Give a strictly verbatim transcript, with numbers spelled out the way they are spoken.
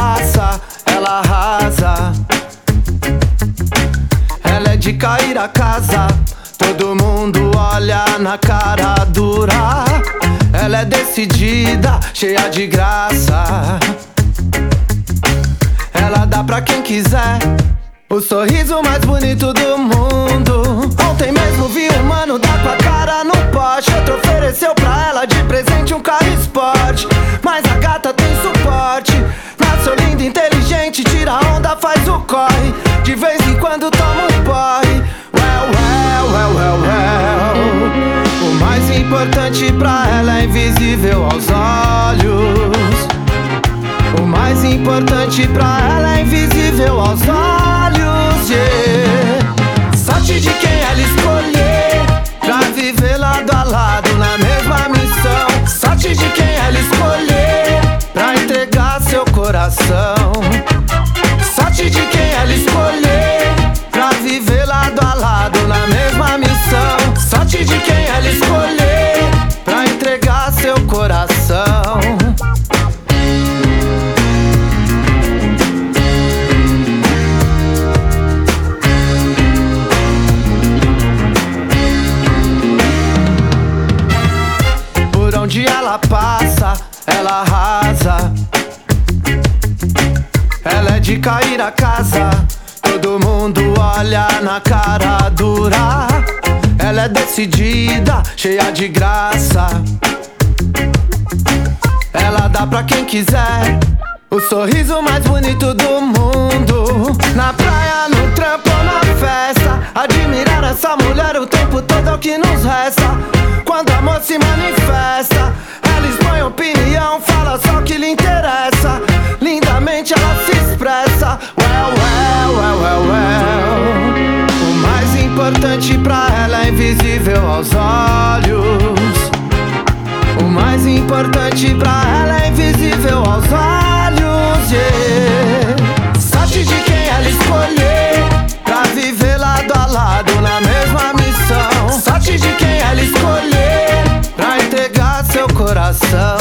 passa, ela arrasa. Ela é de cair a casa, todo mundo olha na cara dura. Ela é decidida, cheia de graça. Ela dá pra quem quiser o sorriso mais bonito do mundo. Ontem mesmo vi um mano dar com a cara no poste. Outro ofereceu pra ela de presente um carro esporte. Mas a gata tem suporte, nasceu linda, inteligente, tira onda, faz o corre. De vez em quando toma um porre. Well, well, well, well, well. O mais importante pra ela é invisível aos olhos. O mais importante pra ela é invisível aos olhos, yeah. Sorte de quem ela escolher pra viver lado a lado na mesma missão. Sorte de quem ela escolher pra entregar seu coração. Sorte de quem ela escolher pra viver lado a lado na mesma missão. Sorte de quem ela escolher pra entregar seu coração. Onde ela passa, ela arrasa. Ela é de cair a casa, todo mundo olha na cara dura. Ela é decidida, cheia de graça. Ela dá pra quem quiser o sorriso mais bonito do mundo. Na praia, no trampo ou na festa, admirar essa mulher o tempo todo é o que nos resta. Quando o amor se manifesta, ela expõe opinião, fala só o que lhe interessa. Lindamente ela se expressa. Well, well, well, well, well. O mais importante pra ela é invisível aos olhos. O mais importante pra ela é invisível aos olhos, yeah. Sorte de quem ela escolher pra viver lado a lado na mesma missão. Sorte de quem ela escolher pra entregar seu coração.